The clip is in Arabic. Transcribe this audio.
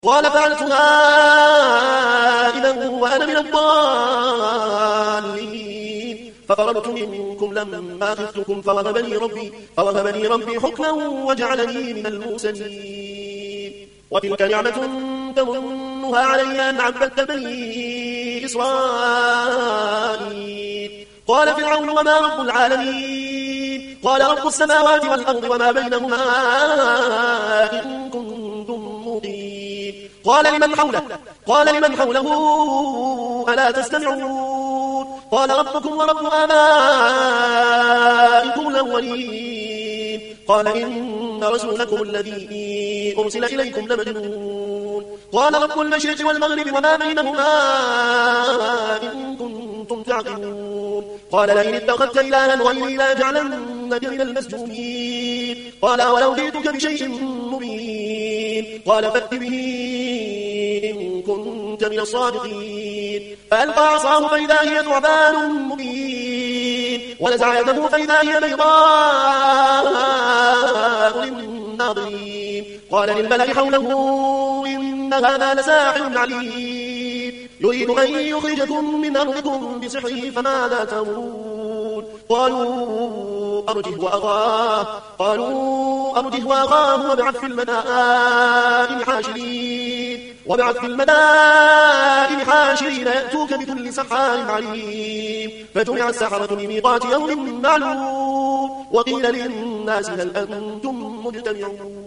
قال فعلتها إذا وأنا من الضالين ففررت منكم لما خفتكم فوهب لي ربي حكما وجعلني من المرسلين وتلك نعمة تمنها علي أن عبدت بني إسرائيل قال فرعون وما رب العالمين قال رب السماوات والأرض وما بينهما إن كنتم موقنين قال لمن حوله ألا تستمعون قال ربكم ورب آبائكم الأولين قال إن رسولكم الذي أرسل إليكم لمجنون قال رب المشرق والمغرب وما بينهما إن كنتم تعقلون قال لئن اتخذت إلها غيري لأجعلنك من المسجونين قال ولو جئتك بشيء مبين قال فأت به إن كنت من الصادقين فألقى عصاه فإذا هي ثعبان مبين ونزع يده فإذا هي بيضاء للناظرين قال للملأ حوله إن هذا لساحر عليم يريد أن يخرجكم من أرضكم بسحره فماذا تأمرون قالوا أرجه وأخاه وابعث في المدائن حاشرين يأتوك بكل سحار عليم فجمع السحرة لميقات يوم معلوم وقيل للناس هل أنتم مجتمعون